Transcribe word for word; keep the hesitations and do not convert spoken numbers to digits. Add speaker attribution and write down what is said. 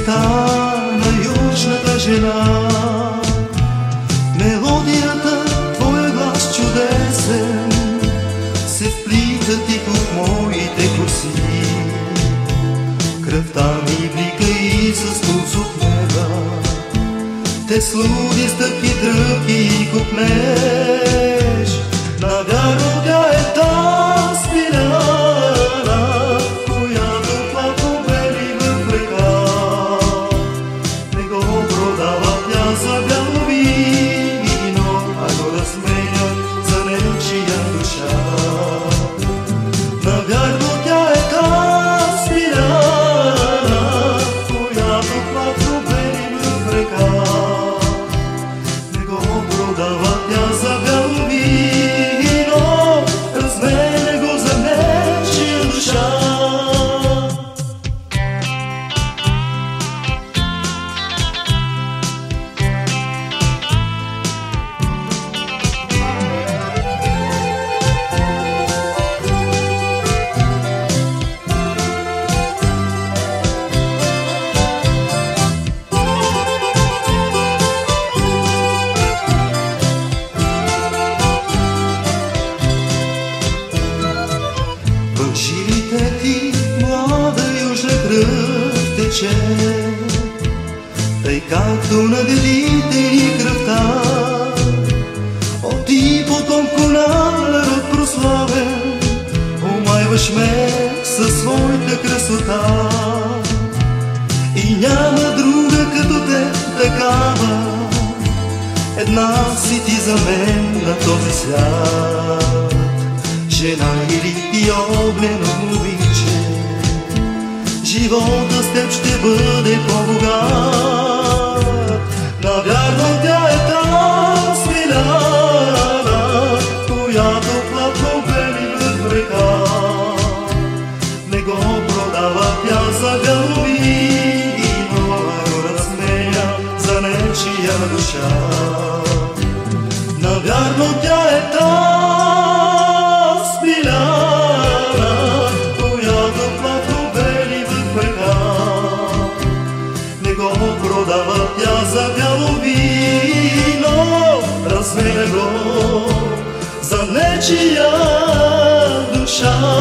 Speaker 1: кръвта на южната жена. Мелодията, твоя глас чудесен, се вплита тихо в моите коси. Кръвта ми блика и с пулс от неба, те слуди стъпки, тръпки и купнеш. Навярно тя е та смиляна, която платно бели в река. Не го продава тя за бяло вино, а го разменя за нечия душа. Навярно тя е та смиляна, която платно бели в река. Не го продава тя за бяло вино, разменя го за нечия душа. В жилите ти млада южна кръв тече, тъй както на дедите ни кръвта. О, ти потомко народ прославен, омайваш ме със своята красота. И няма друга като те такава, една си ти за мен на този свят. Жена или ти огнено момиче, живота с теб ще бъде по-богат. Навярно тя е та смиляна, която платно бели в река. Не го продава тя за бяло вино, а го разменя за нечия душа. Навярно тя е та смиляна, която платно бели в река. Не го продава тя за бяло вино, разменя го за нечия душа.